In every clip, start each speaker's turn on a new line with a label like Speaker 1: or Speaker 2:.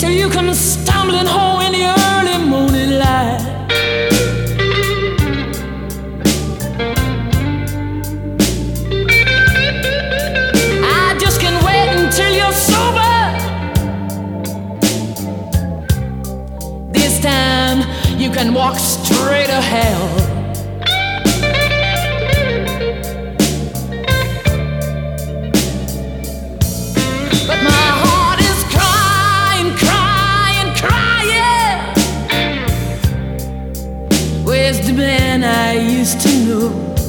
Speaker 1: till you come stumbling home in the early morning light. I just can't wait until you're sober. This time you can walk straight to hell. But my heart is crying, crying, crying. Where's the man I used to know?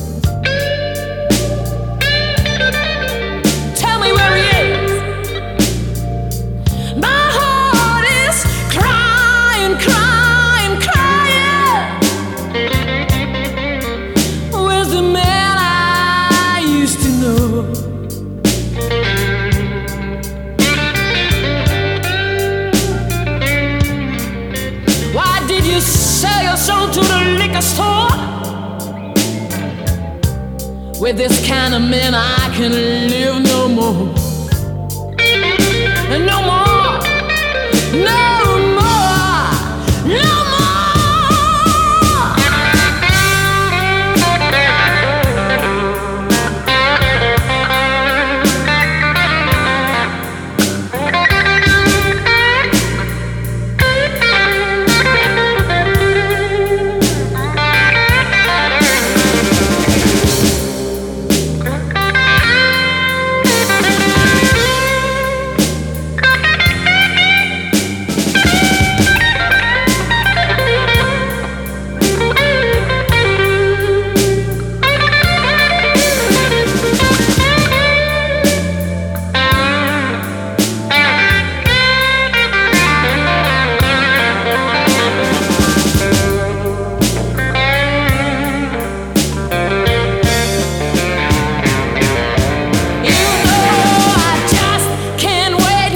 Speaker 1: Tell me where he is. My heart is crying, crying, crying. Where's the man I used to know? Why did you sell your soul to the liquor store? With this kind of man I can live no more. No more, no more, no more.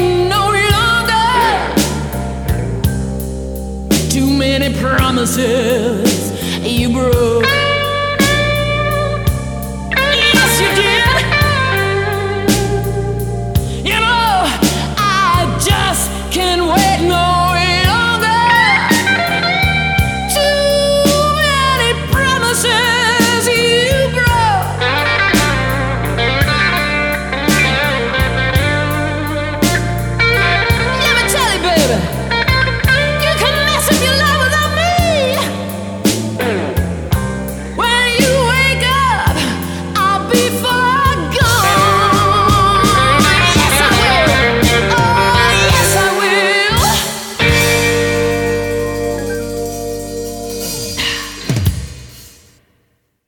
Speaker 1: Promises